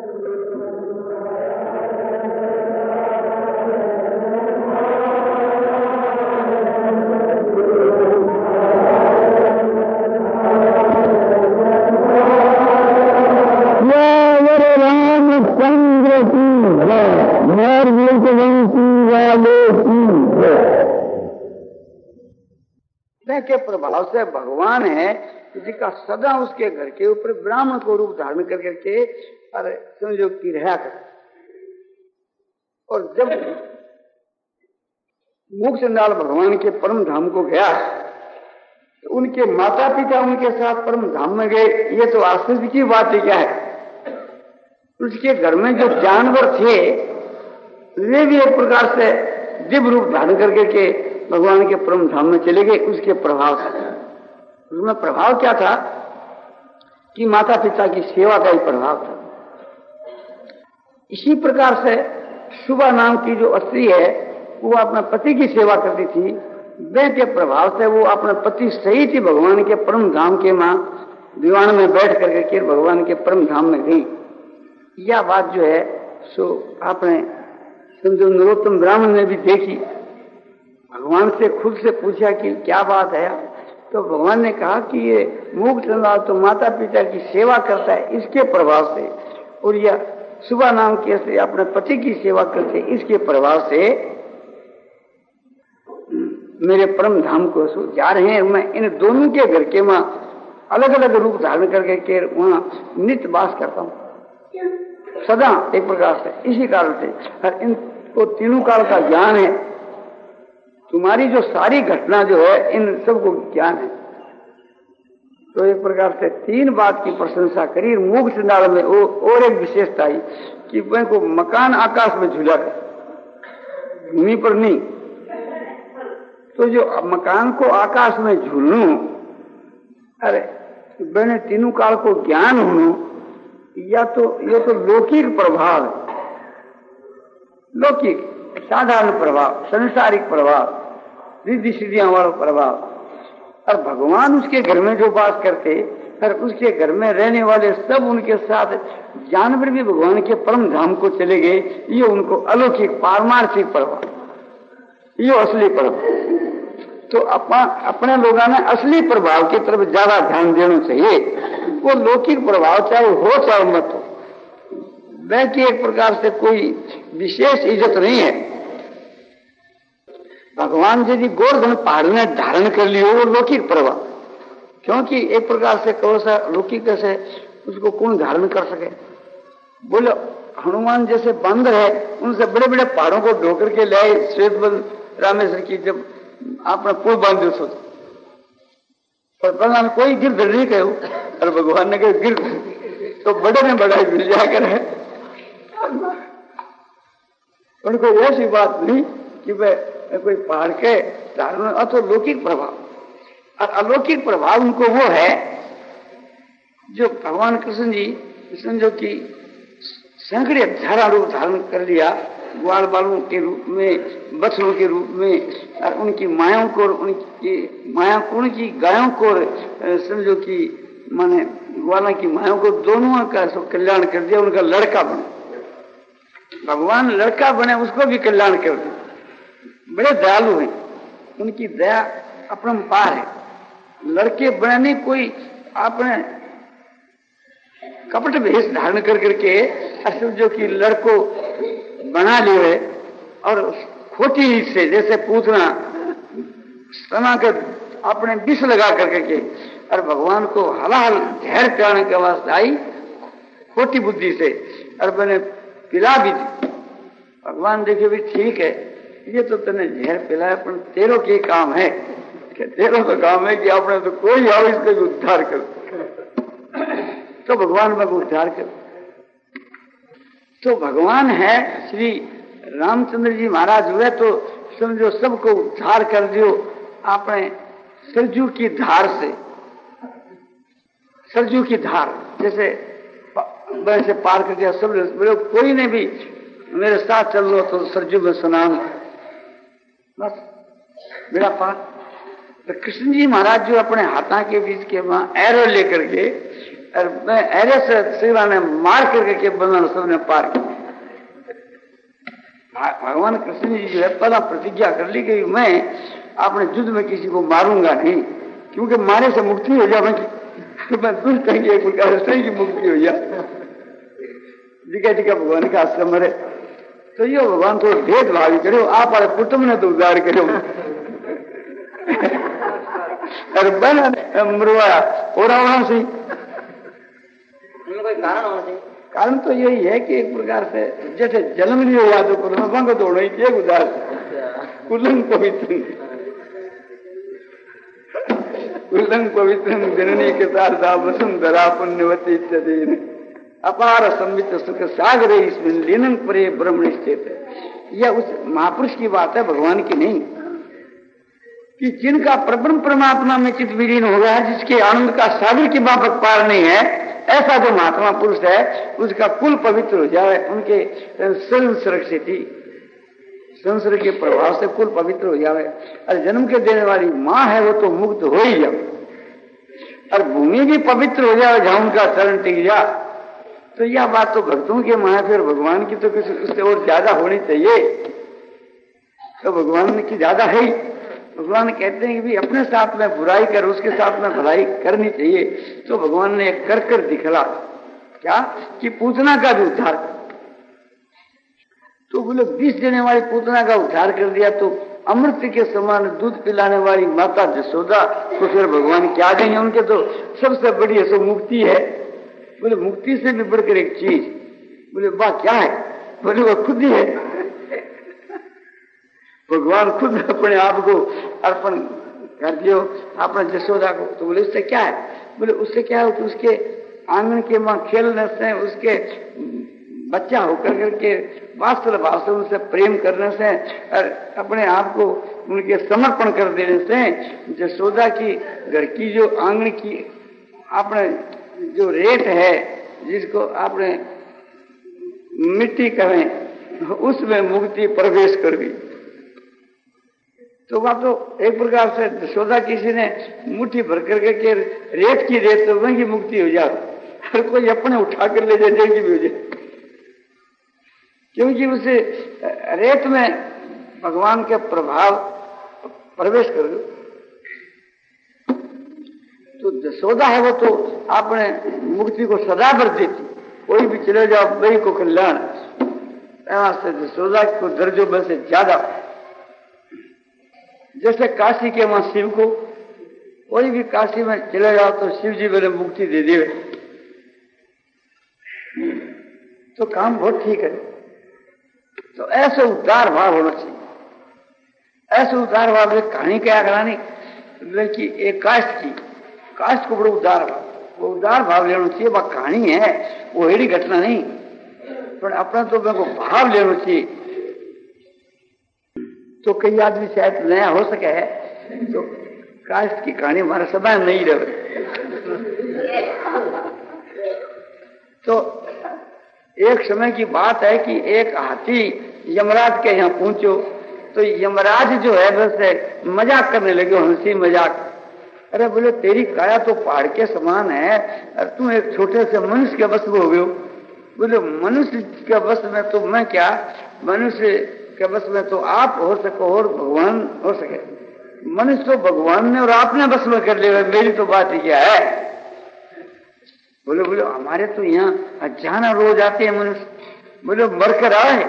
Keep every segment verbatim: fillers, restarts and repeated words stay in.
के प्रभाव से भगवान है जिसका सदा उसके घर के ऊपर ब्राह्मण को रूप धारण कर करके और समझो की रहा कर। और जब मूकचंडाल भगवान के परम धाम को गया तो उनके माता पिता उनके साथ परम धाम में गए। ये तो आश्चर्य की बात है। क्या है उसके घर में जो जानवर थे वे भी एक प्रकार से दिव्य रूप धारण करके के भगवान के परम धाम में चले गए। उसके प्रभाव से उसमें प्रभाव क्या था कि माता पिता की सेवा का ही प्रभाव था। इसी प्रकार से सुबह नाम की जो स्त्री है वो अपने पति की सेवा करती थी। वे के प्रभाव से वो अपने पति सहित ही भगवान के परम धाम के मां दीवान में बैठ करके के भगवान के परम धाम में गई। यह बात जो है सो आपने समझो नरोत्तम ब्राह्मण ने भी देखी। भगवान से खुद से पूछा कि क्या बात है, तो भगवान ने कहा कि ये मूकचंडाल तो माता पिता की सेवा करता है इसके प्रभाव से, और यह सुबह नाम के से अपने पति की सेवा करते इसके प्रभाव से मेरे परम धाम को जा रहे हैं। मैं इन दोनों के घर के मां अलग अलग रूप धारण करके के वहां नित्य वास करता हूं सदा एक प्रकार से। इसी कारण से और इनको तीनों काल का ज्ञान है। तुम्हारी जो सारी घटना जो है इन सबको ज्ञान है। तो एक प्रकार से तीन बात की प्रशंसा करी। मूकचंडाल में वो और एक विशेषता आई कि मैं को मकान आकाश में झूला कर भूमि पर नहीं। तो जो मकान को आकाश में झूलूं, अरे मैंने तीनों काल को ज्ञान होनू, या तो ये तो लौकिक प्रभाव है, लौकिक साधारण प्रभाव, संसारिक प्रभाव, रिद्धि सिद्धियां वाला प्रभाव। और भगवान उसके घर में जो बात करते और उसके घर में रहने वाले सब उनके साथ जानवर भी भगवान के परम धाम को चले गए। ये उनको अलौकिक पारमार्थिक प्रभाव, ये असली प्रभाव। तो अपना अपने लोगों ने असली प्रभाव की तरफ ज्यादा ध्यान देना चाहिए। वो लौकिक प्रभाव चाहे हो चाहे मत हो, वह की एक प्रकार से कोई विशेष इज्जत नहीं है। भगवान यदि गोवर्धन पहाड़ में धारण कर लियो वो लौकिक प्रभाव, क्योंकि एक प्रकार से कहो सा लौकिक से उसको कौन धारण कर सके। बोलो हनुमान जैसे बंदर है उनसे बड़े बड़े पहाड़ों को ढोकर के लाए श्वेत रामेश्वर की जब आपने पुल बांध दो सोच, पर भगवान कोई गिरधर नहीं कहो और भगवान ने कहा गिरधर तो बड़े में बड़ा मिल जाकर है। उनको ऐसी बात नहीं कि वह कोई पहाड़ के धारण अथवा लौकिक प्रभाव। और अलौकिक प्रभाव उनको वो है जो भगवान कृष्ण जी समझो कि सैकड़े धारा रूप धारण कर लिया, ग्वाल बालों के रूप में, बछड़ों के रूप में, और उनकी मायाओं को, उनकी माया को, उनकी गायों को समझो कि माने ग्वालों की मायाओं को दोनों का सब कल्याण कर दिया। उनका लड़का बने, भगवान लड़का बने उसको भी कल्याण कर दिया। बड़े दयालु हैं, उनकी दया अपरंपार है। लड़के बने नहीं कोई आपने कपट भेष धारण कर करके समझो कि लड़को बना लिए और खोटी रीत से जैसे पूतना सना कर अपने विष लगा करके के और भगवान को हलाल जहर पिलाने के वास्ते आई खोटी बुद्धि से और मैंने पिला भी दी। भगवान देखे भी ठीक है ये तो तने जहर पिलाया पर तेरो के काम है, तेरो का काम है कि आपने तो कोई आओ इसका उद्धार कर, तो भगवान में उद्धार कर। तो भगवान है श्री रामचंद्र जी महाराज हुए तो समझो सबको उद्धार कर दियो आपने सरजू की धार से। सरजू की धार जैसे वैसे पार कर दिया सब लोग, कोई ने भी मेरे साथ चल लो तो सरजू में स्नान, बस मेरा पार। तो कृष्ण जी महाराज जो अपने हाथा के बीच के वहां एरो लेकर के और मैं ऐसे से शिवरा ने मार करके के बंधन सबने पार किया। भगवान कृष्ण जी जो है पहला प्रतिज्ञा कर ली कि मैं अपने युद्ध में किसी को मारूंगा नहीं, क्योंकि मारे से मुक्ति हो जाएगी, मैं दुष्ट कहेंगे एक प्रकार से की मुक्ति हो जाए। जिका जिका भगवान का आश्रम है तो ये भगवान थोड़ा भेदभावी करो, आप वाले कुटुंब ने तो उद्धार करो। और बन मरवाया और वहां से कोई कारण होना चाहिए। कारण तो यही है कि एक प्रकार से जैसे जन्म लियो याद करो भंग तोड़ो एक उदार कुलंग पवित्र कुलंग पवित्र जननी के साथ वसुंधरा पुण्यवती इत्यादि अपार संवित सुख सागर इसमें लीनं परे ब्रह्म निश्चित है। यह उस महापुरुष की बात है, भगवान की नहीं, कि जिनका परब्रह्म परमात्मा में चित्त विलीन हो गया है, जिसके आनंद का सागर की माफक पार नहीं है, ऐसा जो महात्मा पुरुष है उसका कुल पवित्र हो जाए, उनके संसर्ग से थी संसर्ग के प्रभाव से कुल पवित्र हो जाए। और जन्म के देने वाली माँ है वो तो मुक्त हो ही जाए, और भूमि भी पवित्र हो जाए जहां उनका चरण टिक जा। तो यह बात तो भक्तों के माँ फिर भगवान की तो किसी उससे और ज्यादा होनी चाहिए, तो भगवान की ज्यादा है ही। भगवान कहते हैं कि भी अपने साथ में बुराई कर उसके साथ में भलाई करनी चाहिए। तो भगवान ने एक कर कर दिखला क्या कि पूतना का भी उद्धार कर, तो बोले बीस देने वाली पूतना का उद्धार कर दिया, तो अमृत के समान दूध पिलाने वाली माता जसोदा तो फिर भगवान क्या देंगे, उनके तो सबसे बड़ी सो मुक्ति है। बोले मुक्ति से भी बढ़कर एक चीज, बोले वाह क्या है, बोले वो खुद ही है, भगवान खुद अपने आप को अर्पण कर दियो अपने जसोदा को। तो बोले उससे क्या है, बोले उससे क्या है कि उसके आंगन के मां खेलने से, उसके बच्चा होकर करके वास्तव भाव से उनसे प्रेम करने से और अपने आप को उनके समर्पण कर देने से जसोदा की घर की जो आंगन की अपने जो रेत है जिसको आपने मिट्टी कहें उसमें मुक्ति प्रवेश कर गई। तो वहां तो एक प्रकार से जसोदा किसी ने मुट्ठी भर करके के रेत की रेत तो वहीं की मुक्ति हो जाए, हर कोई अपने उठा कर ले जाए की भी हो जाए, क्योंकि उसे रेत में भगवान के प्रभाव प्रवेश कर गए। तो जसोदा है वो तो आपने मुक्ति को सदा भर देती, कोई भी चले जाओ वही को कल्याण, से जसोदा को दर्जों में से ज्यादा। जैसे काशी के वहां शिव को कोई भी काशी में चले जाओ तो शिव जी मेरे मुक्ति दे दे, तो काम बहुत ठीक है। तो ऐसे उदार भाव होना चाहिए, ऐसे उदार भाव में कहानी क्या करानी कि एक कास्ट की कास्ट को बड़ा उदार भाव, वो उदार भाव लेना चाहिए। वह कहानी है वो हेड़ी घटना नहीं, पर अपना तो मेरे को भाव लेना चाहिए। तो कई आदमी शायद नया हो सके है तो कास्ट की कहानी हमारे समय नहीं रहे। तो एक समय की बात है कि एक हाथी यमराज के यहाँ पहुंचो, तो यमराज जो है बस मजाक करने लगे, हंसी मजाक। अरे बोले तेरी काया तो पहाड़ के समान है और तू एक छोटे से मनुष्य के बस में हो गए। बोले मनुष्य के बस में तो मैं क्या, मनुष्य के बस में तो आप हो सको और भगवान हो सके, मनुष्य तो भगवान ने और आपने बस में कर लिया, मेरी तो बात ही क्या है। बोले बोले हमारे तो यहाँ अचानक रोज आते हैं मनुष्य, बोले मर कर आए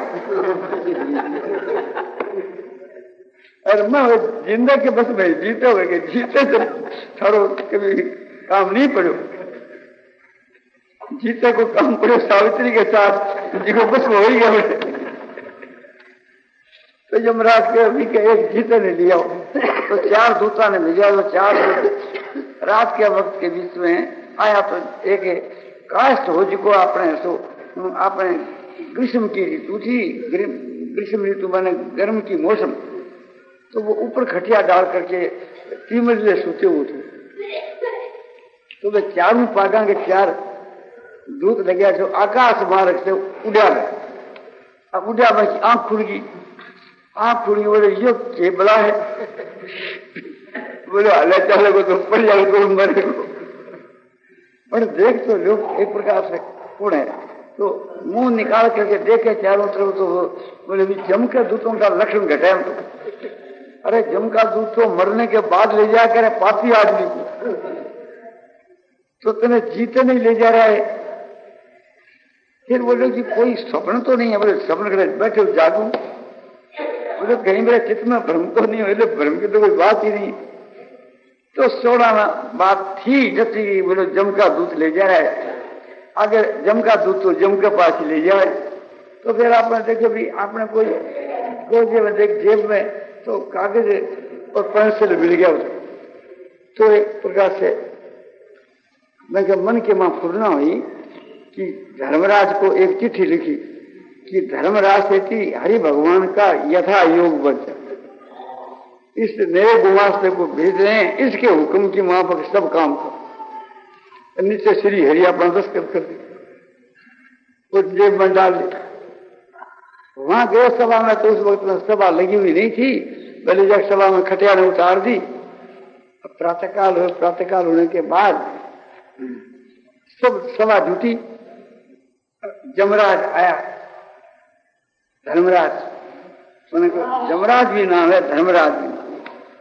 और मैं जिंदा के बस में जीते हो गए, जीते तो थारो कभी काम नहीं पड़ो, जीते को काम पड़ो सावित्री के साथ जिसको बस में हो ही गया। तो यमराज के अभी के एक जीते ने लिया तो चार दूता ने भेजा, तो चार रात के वक्त के बीच में आया तो एक काष्ट हो जिको आपने सो आपने ग्रीष्म की ऋतु थी, ग्रीष्म ऋतु माने गर्म की मौसम, तो वो ऊपर खटिया डाल करके तीन मंजिले सोते हुए थे। तो वे चारों पागा के चार दूत लगे जो आकाश मार्ग से उड़ा गए। अब उड़ा बस आंख खुल गई, आंख खुल गई, बोले यो के बला है, बोले हले चले को तो पड़ जाए तो मरे को। पर देख तो लोग एक प्रकार से कौन है, तो मुंह निकाल करके देखे चारों तरफ, तो बोले भी जम के दूतों का लक्षण घटे। तो अरे जम का दूत तो मरने के बाद ले जा कर पापी आदमी को, तो तुम्हें जीते नहीं ले जा रहा है। फिर बोले कि कोई स्वप्न तो नहीं है? बोले स्वप्न करे बैठे जागू। बोले कहीं मेरे चित्त में भ्रम तो नहीं हो? भ्रम की तो कोई बात ही नहीं। तो सोलह बात थी जैसी, बोले जम का दूत ले जा रहा है, अगर जम का दूत तो जम के पास ही ले जाए। तो फिर आपने देखे भी, आपने कोई गोजे में देख जेब में तो कागज और पेंसिल मिल गया उसको, तो एक प्रकार से मैं क्या मन के मां फुरना हुई कि धर्मराज को एक चिट्ठी लिखी कि धर्मराज से थी हरि भगवान का यथा योग बच्चा, इस नए गुमास्ते को भेज रहे हैं, इसके हुक्म की माफक सब काम करो। नीचे श्री हरि अपना दस्तखत कर दी और जेब में डाल दी। वहां गए सभा में, तो उस वक्त में सभा लगी हुई नहीं थी, पहले जाकर सभा में खटिया ने उतार दी। अब प्रातःकाल हो, प्रातःकाल होने के बाद सब सभा जुटी। जमराज आया, धर्मराज, जमराज भी नाम है, धर्मराज भी नाम।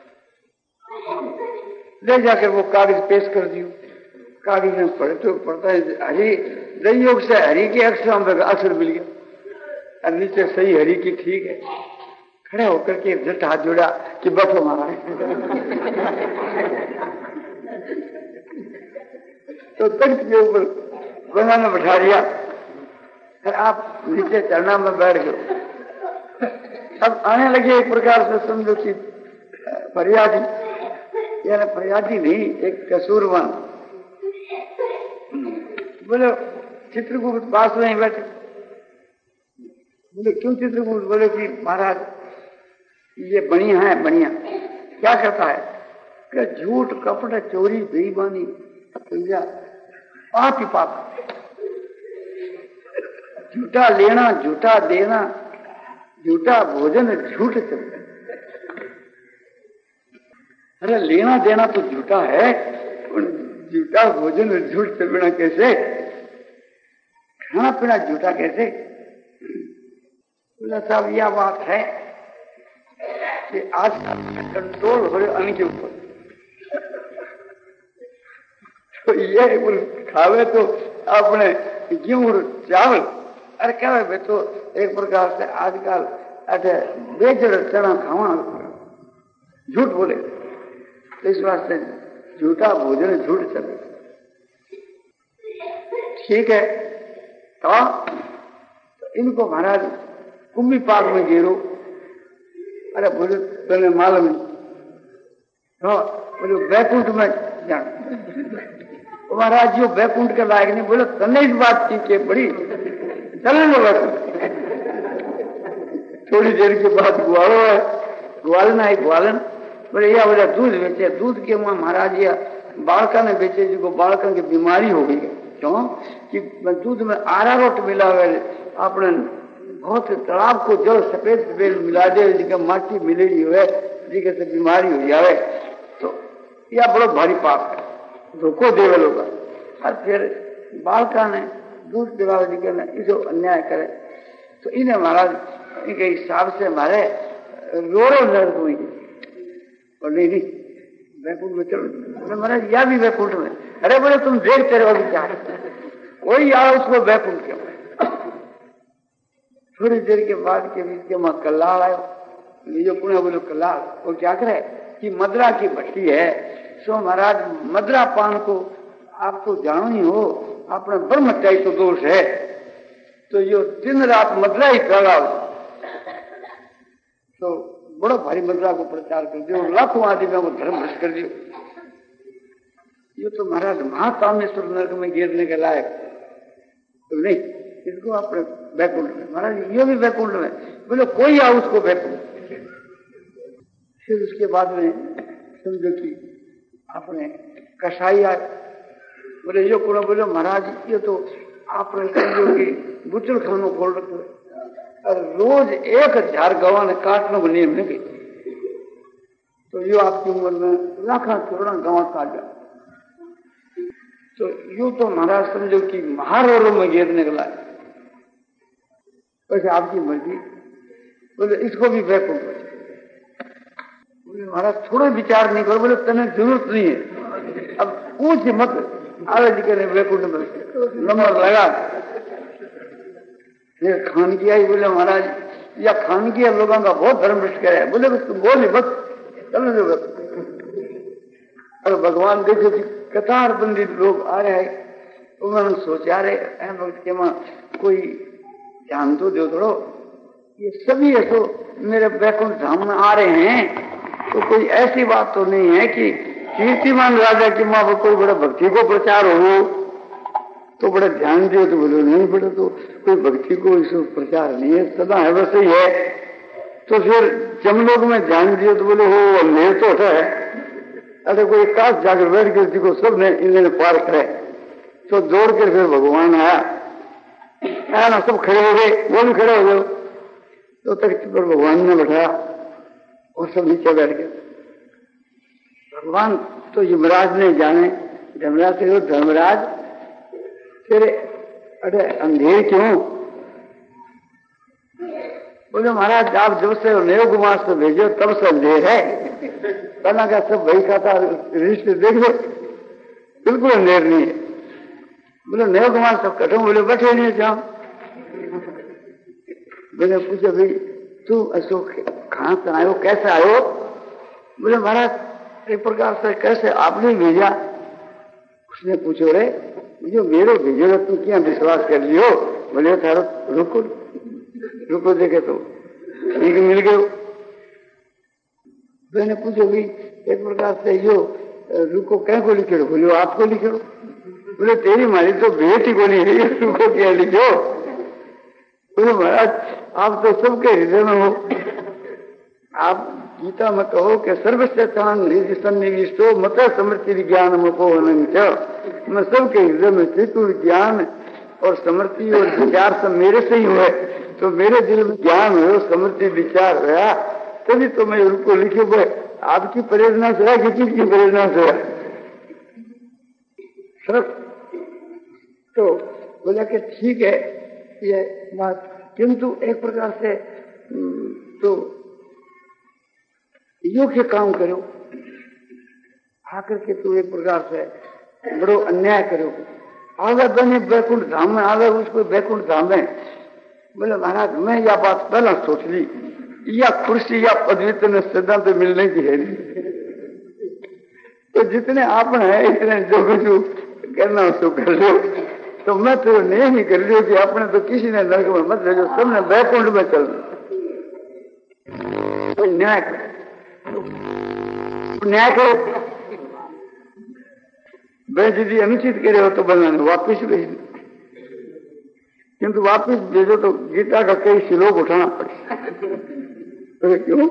ले जाकर वो कागज पेश कर दियो। कागज में पढ़े तो पढ़ता है हरि दैयोग से हरि के अक्षर में अक्षर मिल गया, और नीचे सही हरि की ठीक है। खड़े होकर के झट हाथ जोड़ा कि बैठो महाराज। तो तख्त के ऊपर बनाना बैठा दिया, आप नीचे चरना में बैठ गए। अब आने लगे एक प्रकार से समझो कि फरियादी, यानी फरियादी नहीं, एक कसूरवान। बोले चित्रगुप्त पास में बैठे। बोले क्यों चित्रगुप्त? बोले कि महाराज ये बढ़िया है, बढ़िया क्या करता है कि झूठ कपट चोरी बेईमानी पाप ही पाप, झूठा लेना झूठा देना, झूठा भोजन झूठ चलता। अरे लेना देना तो झूठा है, झूठा भोजन झूठ चलना कैसे? खाना पीना झूठा कैसे? बोला साहब यह बात है कि आज कंट्रोल हो रहे अन्न के ऊपर, तो ये खावे तो अपने गेहूं चावल, अरे क्या है तो एक प्रकार से आजकल अरे बेजड़ चना खावा, झूठ बोले, तो इस वास्ते झूठा भोजन झूठ चले। ठीक है, तो इनको महाराज कुंभी पाक में गिरो। अरे बोले पहले मालूम है, तो बोले बैकुंठ में जाना। महाराज जी बैकुंठ के लायक नहीं। बोले तने इस बात की के बड़ी चलने लो। थोड़ी देर के बाद ग्वालो है, ग्वालन है, ग्वालन बोले या बोले दूध बेचे, दूध के वहां महाराज या बालका ने बेचे, जिसको बालका की बीमारी हो गई। क्यों कि दूध में आरारोट मिला हुआ, अपने बहुत तालाब को जल सफेद सफेद मिला दे, जिनका माटी मिलेगी हुए जिनके से बीमारी हो जाए, तो यह बड़ा भारी पाप है, धोखो देवे लोग। और फिर बालका ने दूध पिलावे जी इसे अन्याय करे, तो इन्हें महाराज इनके हिसाब से हमारे रो रो नर्क हुई। और नहीं नहीं वैकुंठ में चलो महाराज, या भी वैकुंठ में। अरे बोले तुम देखते रहो अभी क्या वही आओ उसको वैकुंठ के। थोड़ी देर के बाद के बीच के वहां कल्लाल आयो, जो पुणे बोलो कल्लाल, वो क्या करे कि मदरा की भट्टी है, सो महाराज मदरा पान को आप तो जानो ही हो, अपने ब्रह्मचारी तो दोष है, तो यो दिन रात मदरा ही फैलाओ, तो बड़ा भारी मदरा को प्रचार कर दियो, लाखों आदमी को धर्म भ्रष्ट कर दियो। ये तो महाराज महाकामेश्वर नरक में गिरने के लायक तो नहीं, इसको अपने बैकुंठ में। महाराज ये भी बैकुंठ में। बोले कोई आओ उसको बैकुंठ। फिर उसके बाद में समझो कि अपने कसाई आए। बोले यो कौन? बोले महाराज ये तो आपने समझो कि बुचल खानों खोल रखो, और रोज एक हजार गवा ने काटने को नियम नहीं, तो यो आपकी उम्र में लाखा करोड़ा गवा काट जाए। तो यूं तो महाराज समझो कि महारोरों में गिर निकला है। वैसे आपकी मर्जी। बोले इसको भी वैकुंठ बचे। बोले महाराज थोड़ा विचार नहीं करो। बोले तने जरूरत नहीं है, अब पूछ मत। आवे जी कहने वैकुंठ में नंबर लगा। ये खान किया ही बोले महाराज या खान किया लोगों का बहुत धर्म भ्रष्ट करे। बोले बस तुम बोले बस चलो जो। और भगवान देखो कि कतार बंदी लोग आ रहे हैं। उन्होंने सोचा रहे भक्त के मां कोई ध्यान तो दो थोड़ो, ये सभी ऐसो मेरे वैकुंठ धाम में आ रहे हैं तो कोई ऐसी बात तो नहीं है कि कीर्तिमान राजा की मां कोई बड़ा भक्ति को प्रचार हो तो बड़ा ध्यान दियो। तो बोलो नहीं बड़ा तो कोई भक्ति को इसको प्रचार नहीं है, सदा है वैसे ही है। तो फिर जमलोक में ध्यान दियो तो बोले हो अंधेर तो है। अरे कोई काश जाकर बैठ गए जिसको सब ने इन्होंने पार करे। तो दौड़ कर फिर भगवान आया ना, सब खड़े हो गए, वो भी खड़े हो गए। तो तख्त पर भगवान ने बैठाया और सब नीचे बैठ गए। भगवान तो यमराज ने जाने। धर्मराज से धर्मराज तेरे अरे अंधेर क्यों? बोले महाराज आप जब से नयो गुमास को भेजो तब से अंधेर है। कहना का सब भाई का था रिश्ते देख लो, बिल्कुल अंधेर नहीं है। बोले नयो गुमास सब कटो। बोले बैठे नहीं जाओ। मैंने पूछा भाई तू असो कहां से आयो, कैसे आयो? बोले महाराज एक प्रकार से कैसे आपने भेजा। उसने पूछो रे जो मेरो भेजो तू क्या विश्वास कर लियो? बोले थारो रुको रुको देखे तो ठीक मिल गयो। मैंने पूछो भाई एक प्रकार से यो रुको क्या को लिखे? बोलो आपको लिखो। बोले तेरी मारी तो भेट ही को नहीं है, रुको क्या लिखो? बोले महाराज आप तो सबके हृदय में हो। आप गीता में कहो कि सर्वश्रेष्ठान हृदय सन्निविष्टो मत समृद्धि विज्ञान मको मैं सबके हृदय में स्थित ज्ञान और समृद्धि और विचार सब मेरे से ही हुए। तो मेरे दिल में ज्ञान हो, समृद्धि विचार रहा तभी तो मैं उनको लिखे हुए। आपकी प्रेरणा से है कि किसकी प्रेरणा से है? सब तो बोला कि ठीक है ये बात, किंतु एक प्रकार से तो योग्य काम करो। आकर के तो एक प्रकार से बड़ो अन्याय करो। आगे बने वैकुंठ धाम में, आगे उसको वैकुंठ धाम में। बोले महाराज मैं यह बात पहला सोच ली, या कुर्सी या पदवी तो सिद्धांत तो मिलने की है नहीं। तो जितने आपने है इतने जो कुछ करना उसको कर लो। तो मैं तो नहीं ही कर लियो कि आपने तो किसी ने नरक में मत भेजो, सबने वैकुंठ में चल तो न्याय करो, न्याय करो। मैं यदि अनुचित करे हो तो बनाने वापिस भेज दो, किंतु वापिस भेजो तो गीता का कई श्लोक उठाना पड़े। तो क्यों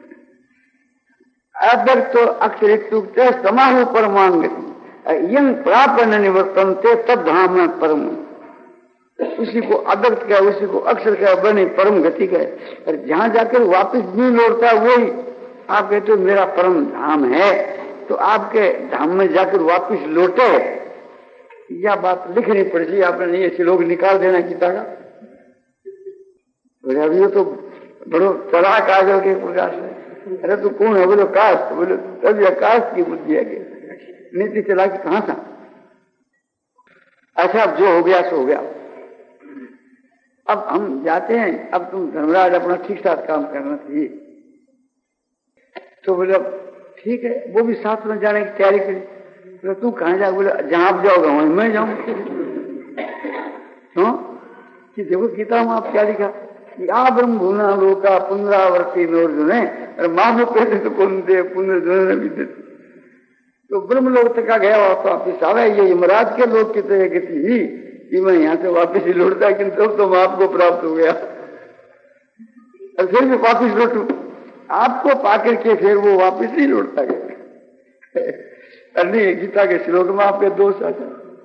अदर तो अक्षरित समाहु परमांग यंग प्राप्त न निवर्तनते तब धाम परम। उसी को अदर्थ कहे, उसी को अक्षर कहे, बने परम गति कहे। और जहां जाकर वापिस नहीं लौटता वही आप कहते हो मेरा परम धाम है। तो आपके धाम में जाकर वापिस लौटे, यह बात लिखनी पड़ेगी। आपने नहीं ऐसे लोग निकाल देना गीता का। बोले अभी तो बड़ो चला कागल के प्रकार से। अरे तू कौन है? बोलो कास्ट। बोले तभी कास्ट की बुद्धि है, नीति चला कि कहां था। अच्छा अब जो हो गया सो हो गया। अब हम जाते हैं, अब तुम धर्मराज अपना ठीक साथ काम करना चाहिए। तो बोले ठीक है, वो भी साथ में जाने की तैयारी करी। बोले तू कहां जा? बोले जहां आप जाओगे वहीं मैं जाऊं। क्यों कि देखो गीता में आप क्या लिखा कि आ ब्रह्म भूना लोका पुनरावर्ती नोर्जुन है और मानो कहते तो कौन दे पुनर्जुन भी देते। तो ब्रह्म लोक तक गया वापिस आवे। ये यमराज के लोग की तो ये गति ही कि मैं यहाँ से वापिस ही लौटता, किंतु तब तो मैं आपको प्राप्त हो गया और फिर भी वापिस लौटू। आपको पाकर के फिर वो वापिस ही लौटता गया। नहीं गीता के श्लोक में आपके दोष आते।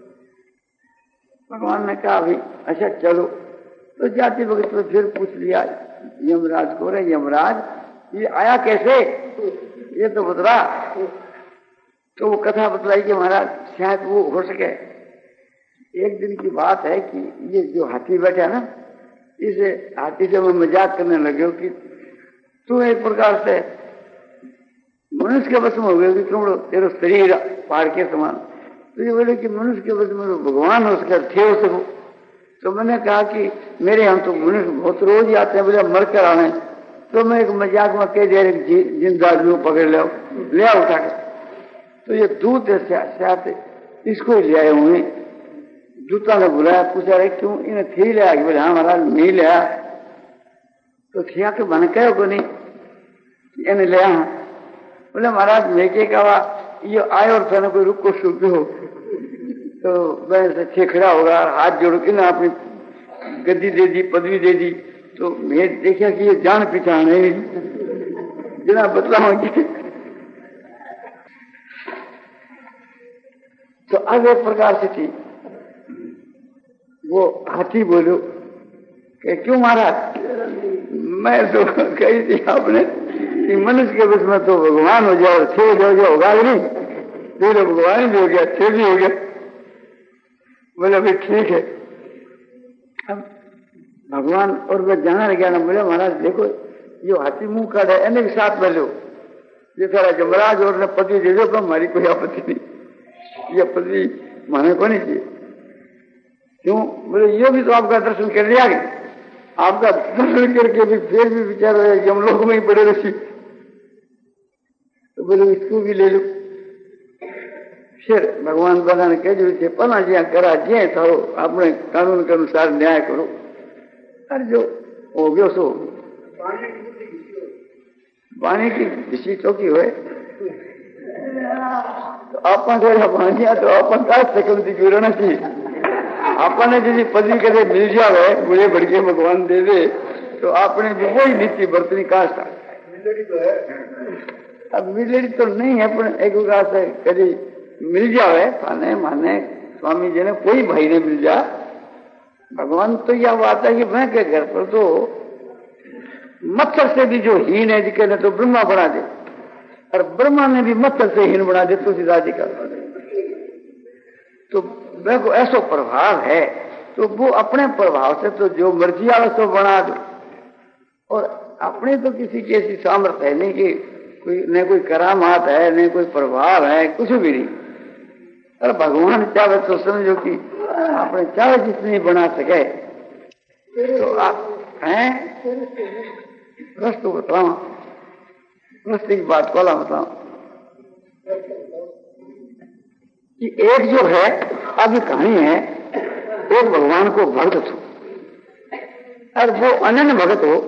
भगवान ने कहा अभी अच्छा चलो। तो जाति वक्त तो फिर पूछ लिया यमराज को, रे यमराज ये आया कैसे? ये तो बतला। तो वो कथा बतलाई कि महाराज शायद वो हो सके। एक दिन की बात है कि ये जो हाथी बैठा ना, इसे हाथी से वो मजाक करने लगे कि तू एक प्रकार से मनुष्य के बस में हो गया कि तुम तेरा शरीर पहाड़ के समान। तो ये बोले कि मनुष्य के बस में भगवान हो सके, थे हो सको। तो मैंने कहा कि मेरे यहाँ तो मनुष्य बहुत रोज ही आते हैं, बोले मर कर आने। तो मैं एक मजाक में कह दिया जिंदा आदमी पकड़ ले ले उठा के। तो ये दूध से इसको ही ले आए हुए। जूता ने बुलाया, पूछा रहे क्यों इन्हें थी ले आगे? बोले हाँ महाराज नहीं लिया। तो थिया के बन कहो को नहीं इन्हें ले आया। बोले महाराज मैं के कहा ये आए और थाने कोई रुको शुभ हो। तो वैसे छेखड़ा होगा, हाथ जोड़ के ना अपनी गद्दी दे दी, पदवी दे दी। तो मैं देखा कि ये जान पहचान है जना बदलाव। तो अब एक प्रकार से थी वो हाथी बोलो कि क्यों महाराज? मैं तो कही थी आपने कि मनुष्य के बस में तो भगवान हो जाए और छे हो जाए, होगा नहीं। तो भगवान भी हो गया, छे भी हो गया। बोले भाई ठीक है। अब भगवान और मैं जाना लग गया ना। बोले महाराज देखो ये हाथी मुंह काट है, इन्हें भी साथ में लो। ये सारा जमराज और ने पति दे दो, तो हमारी कोई आपत्ति नहीं, ये पति माने को नहीं चाहिए। क्यों? बोले ये भी तो आपका दर्शन कर लिया गया, आपका दर्शन करके भी फिर भी विचार हम लोग में ही पड़े रही। तो बोले इसको भी ले लो। फिर भगवान बधाने कह जो पना ज्या करा ज्या था अपने कानून के अनुसार न्याय करो। अरे जो हो गयो सो वाणी की किसी चौकी हुए तो अपन भाणिया तो अपन का सकल क्यों रहना चाहिए। अपन ने यदि पति कदे मिल जाए बुढ़े भड़के भगवान दे दे तो आपने भी वही नीति बरतनी का था। अब मिलेरी तो नहीं है, पर एक से कभी मिल जाए थाने माने स्वामी जी ने कोई भाई ने मिल जा। भगवान तो यह बात है कि मैं के घर पर तो मच्छर से भी जो हीन है जिके ने तो ब्रह्मा बना दे, और ब्रह्मा ने भी मच्छर से हीन बना दे तुलसीदास जी का। तो वह को ऐसा प्रभाव है तो वो अपने प्रभाव से तो जो मर्जी आवे सो बना दो। और अपने तो किसी की ऐसी सामर्थ्य है नहीं कि कोई न कोई करामात है न कोई प्रभाव है, कुछ भी नहीं। और भगवान चाहे तो समझो कि अपने चाहे जितनी बना सके। तो आप हैं प्रश्न बताओ, प्रश्न की बात को बताओ कि एक जो है अभी कहानी है, एक भगवान को भक्त हो और वो अनन्य भक्त हो,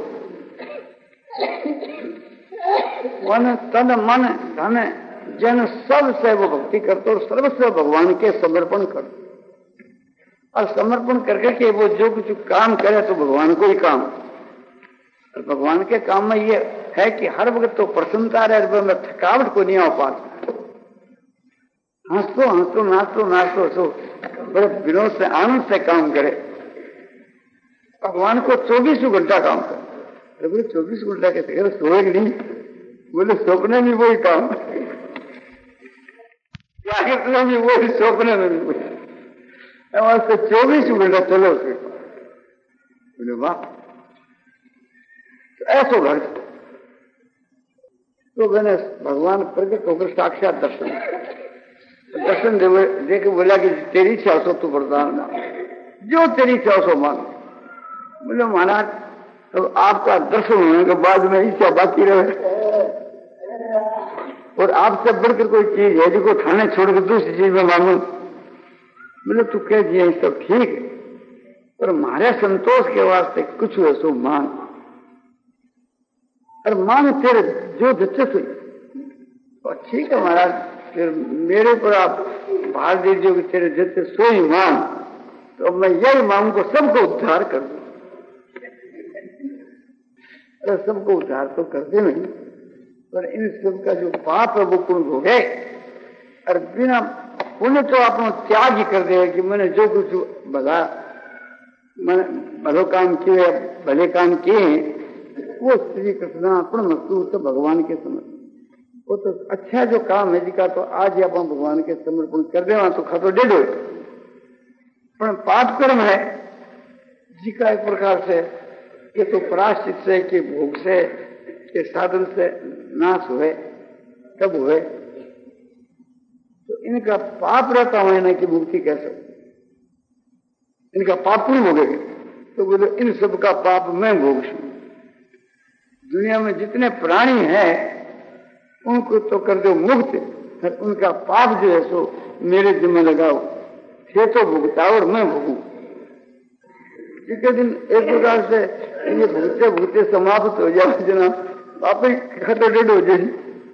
वन तन मन धन जन सब से वो भक्ति करते और सर्वस्व भगवान के समर्पण कर। और समर्पण करके के वो जो कुछ काम करे तो भगवान को ही काम। और भगवान के काम में ये है कि हर वक्त तो प्रसन्नता रहे, में थकावट को नहीं आ पाता। हंसो हंसो नाचो नाचो सो बड़े विनोद से आनंद से काम करे। भगवान को चौबीसों घंटा काम करे। बोले चौबीस घंटा कैसे सोए नहीं? बोले सपने में वही काम, जागृत में भी वही, सपने में भी वही, से चौबीस घंटा चलो। बोले वाह, तो ऐसो घर तो मैंने भगवान प्रकट होकर साक्षात दर्शन दर्शन दे देके बोला कि तेरी इच्छा हो तू वरदान मांग, जो तेरी इच्छा हो सो मांग। बोले महाराज तो आपका दर्शन होने के बाद में इच्छा बाकी रहे और आपसे बढ़कर कोई चीज है जिसको थाने छोड़कर दूसरी चीज में मांगू। बोले तू कह दिया सब ठीक है, पर हमारे संतोष के वास्ते कुछ हो सो मांग। और मांग तेरे जो जच्चे से और ठीक है महाराज, फिर मेरे पर आप भार दीजिए कि तेरे जच्चे सो ही मांग। तो मैं यही मांग को सबको उद्धार कर दूं। अरे सबको उद्धार तो करते नहीं, पर इन सब का जो पाप है वो पुण्य हो गए। और बिना पुण्य तो अपना त्याग ही कर दे कि मैंने जो कुछ भला मैंने भलो काम किए भले काम किए वो श्री कृष्ण अपने मस्तूर तो भगवान के समझ। वो तो अच्छा जो काम है जिका तो आज ही आप भगवान के समर्पण कर देवा तो खतो दे दो, पर पाप कर्म है जिका एक प्रकार से ये तो प्राश्चित से कि भोग से के साधन से नाश हुए तब हुए, तो इनका पाप रहता हुआ ना कि मुक्ति कैसे, इनका पाप पूर्ण भोगेंगे तो बोले इन सब का पाप मैं भोगूं। दुनिया में जितने प्राणी हैं उनको तो कर दो मुक्त, और उनका पाप जो है सो मेरे जिम्मे लगाओ, थे तो भुगताओ और मैं भोगूं। एक दिन एक प्रकार से ये भूते भूते समाप्त हो जाओ जना, पाप ही खतर डेढ़ हो जाए।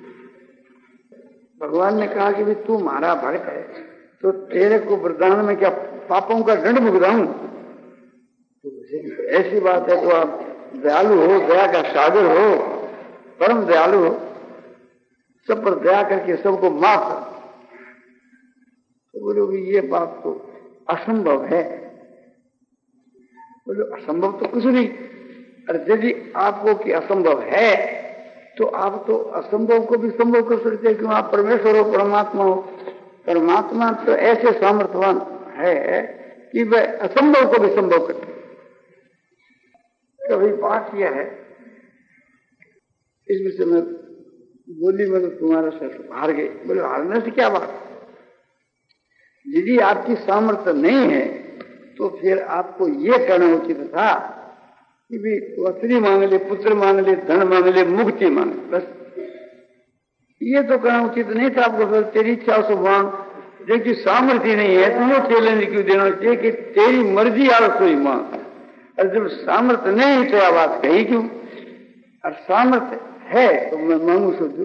भगवान ने कहा कि भी तू हमारा भक्त है तो तेरे को वरदान में क्या पापों का दंड भुगताऊं? तो ऐसी बात है तो आप दयालु हो, दया का सागर हो, परम दयालु हो, सब पर दया करके सबको माफ कर। तो बोलो भी ये बात तो असंभव है। बोलो असंभव तो कुछ नहीं, और यदि आपको कि असंभव है तो आप तो असंभव को भी संभव कर सकते हैं, क्यों? आप परमेश्वर हो, परमात्मा हो। परमात्मा तो ऐसे सामर्थ्यवान है कि वह असंभव को भी संभव करते। कभी बात यह है, इस विषय में बोली में तो तुम्हारा से हार गए। बोले हारने से क्या बात, यदि आपकी सामर्थ्य नहीं है तो फिर आपको यह कहना उचित था कि भी स्त्री मांग ले, पुत्र मांग ले, धन मांग ले, मुक्ति मांग, बस ये तो कहना उचित नहीं था आपको। फिर तेरी इच्छा से मांग, देखिए सामर्थ्य नहीं है तो वो चैलेंज क्यों देना चाहिए कि तेरी मर्जी आ सोई मांग, और जब सामर्थ्य नहीं तो आप बात कही क्यों? और सामर्थ्य है तो मैं मांगू सोचू,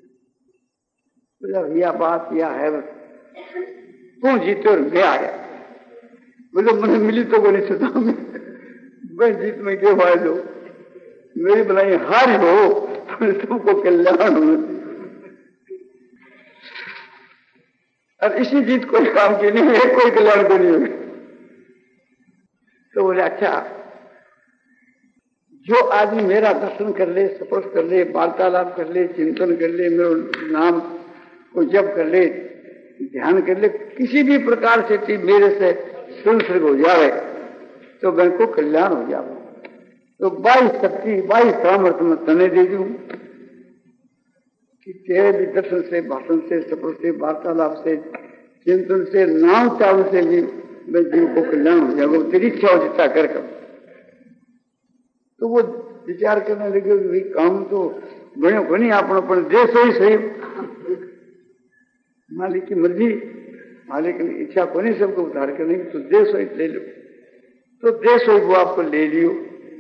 बोला यह बात यह है, बस तू जीते और मैं आया। बोलो मैंने मिली तो को नहीं सोचा, मैं जीत में क्यों भाई दो, मेरी भलाई हार हो तो तुमको कल्याण हो, और इसी जीत कोई काम की नहीं है, कोई कल्याण को नहीं है। तो बोले अच्छा, जो आदमी मेरा दर्शन कर ले, स्पर्श कर ले, वार्तालाप कर ले, चिंतन कर ले, मेरे नाम को जप कर ले, ध्यान कर ले, किसी भी प्रकार से चीज मेरे से संसर्ग हो जाए तो मैं को कल्याण हो जाए। तो बाईस शक्ति बाईस सामर्थ्य में तने दे दूं कि तेरे भी दर्शन से, भाषण से, स्पर्श से, वार्तालाप से, चिंतन से, नाम चाव से भी मैं जीव को कल्याण हो जाएगा, तेरी इच्छा हो जितना कर कर। तो वो विचार करने लगे कि काम तो बने बनी आपने पर देश ही सही, मालिक की मर्जी, मालिक की इच्छा को नहीं सबको उद्धार करने की, तो देश ही ले लो। तो देश ही वो आपको ले लियो।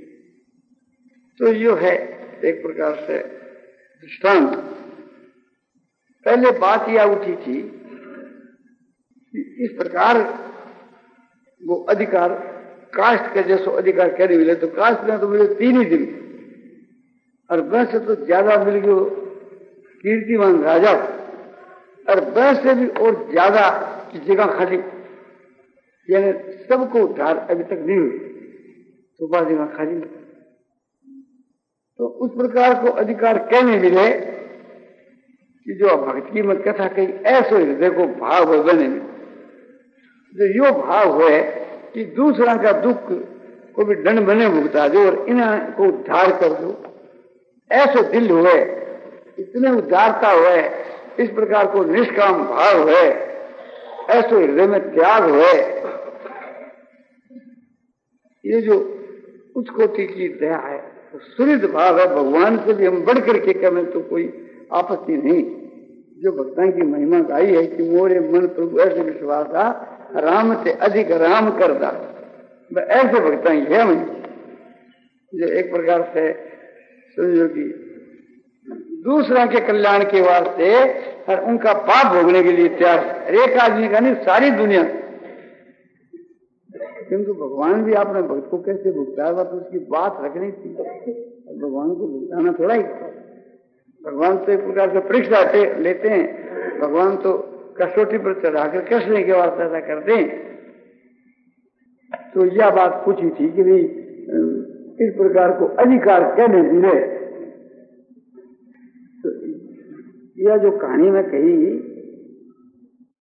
तो यो है एक प्रकार से दृष्टांत। पहले बात यह उठी थी कि इस प्रकार वो अधिकार कास्ट के जैसो अधिकार क्या नहीं मिले, तो कास्ट में तो मिले तीन ही दिन, और वैसे तो ज्यादा मिल गयो कीर्तिमान राजा, और वैसे भी और ज्यादा जगह खाली, यानी सबको उद्धार अभी तक नहीं हुई, तो बाद जगह खाली। तो उस प्रकार को अधिकार कहने मिले कि जो भक्ति में कथा कही ऐसे हृदय को भाव हो बने में, जो यो भाव हो कि दूसरा का दुख को भी दंड बने भुगता दो और इन्हें को उद्धार कर दो, ऐसे दिल हुए, इतने उदारता हुए, इस प्रकार को निष्काम भाव हुए, ऐसे हृदय में त्याग हुए, ये जो उच्च कोटि की दया है, तो सुहृद भाव है। भगवान से भी हम बढ़ करके कहें तो कोई आपत्ति नहीं। जो भक्तान की महिमा गाई है कि मोरे मन प्रभु ऐसे विश्वास था, राम से अधिक राम करदा, ऐसे भक्ता ही है मैं, जो एक प्रकार से समझो कि दूसरा के कल्याण के वास्ते और उनका पाप भोगने के लिए तैयार है। एक आदमी का नहीं, सारी दुनिया। किंतु भगवान भी आपने भक्त को कैसे भुगताया, तो उसकी बात रखनी थी। भगवान को भुगताना थोड़ा ही, भगवान तो एक प्रकार से परीक्षा लेते हैं, भगवान तो कसौटी पर चढ़ाकर कसने के वास्ते ऐसा करते हैं। तो यह बात पूछी थी कि भाई इस प्रकार को अधिकार कहने दिए, तो यह जो कहानी मैं कही